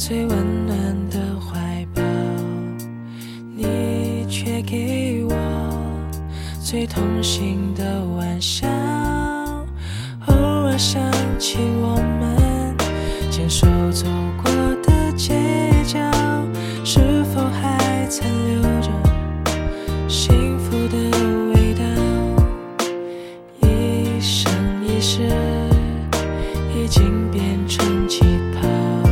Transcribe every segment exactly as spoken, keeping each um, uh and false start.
最温暖的怀抱，你却给我最痛心的玩笑。偶尔想起我们牵手走过的街角，是否还残留着幸福的味道？一生一世已经变成气泡，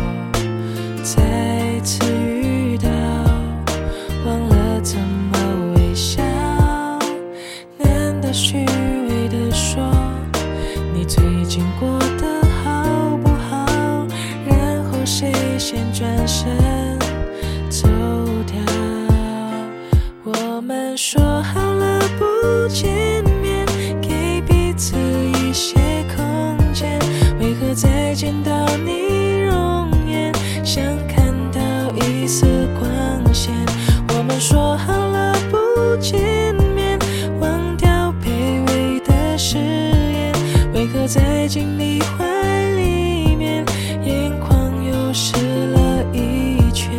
再次遇到忘了怎么微笑。难得虚伪的说你最近过得好不好，然后谁先转身走掉。我们说好了不见面，给彼此一些空间，为何再见到你容颜想看到一丝光线？我们说好了不见面，忘掉卑微的誓言，为何在进你怀里面眼眶又湿了一圈？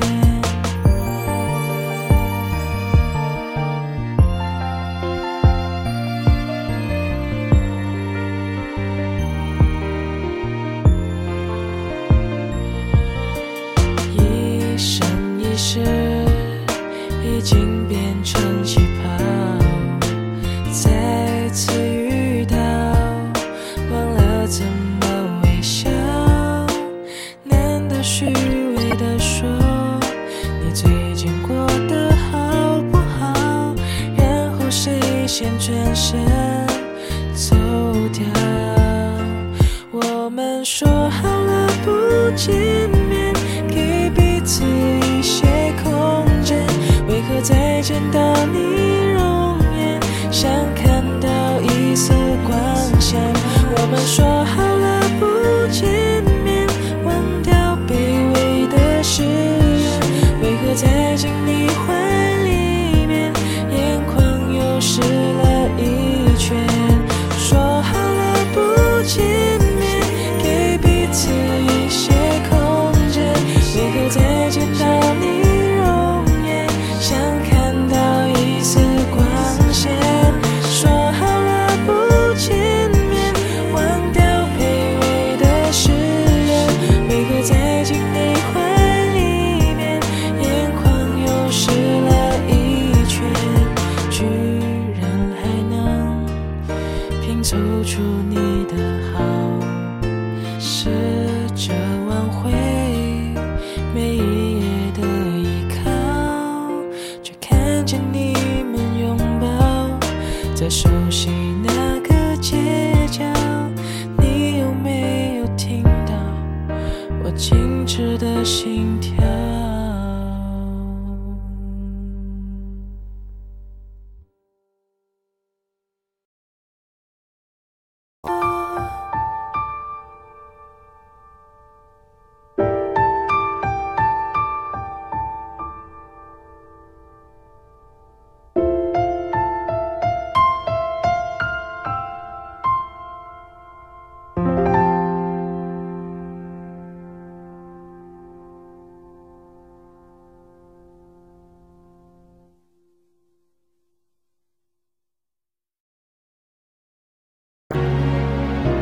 一生一世已经变成气泡，再次遇到忘了怎么微笑。难得虚伪的说你最近过得好不好，然后谁先转身走掉。我们说好了不见面，给彼此一些空间，为何再见到你容颜想看到一丝光线？我们说好了不见面，忘掉卑微的誓言，为何在进你怀里面眼眶又湿了一圈？说好了不见面，给彼此一些空间，为何再见到你容颜想看到一丝光线？说好了不见面，忘掉卑微的誓言，为何在进你怀里面眼眶又湿了一圈？居然还能拼凑出你的好，试着挽回每一页的依靠，却看见你们拥抱在熟悉那个街角。你有没有听到我静止的心跳？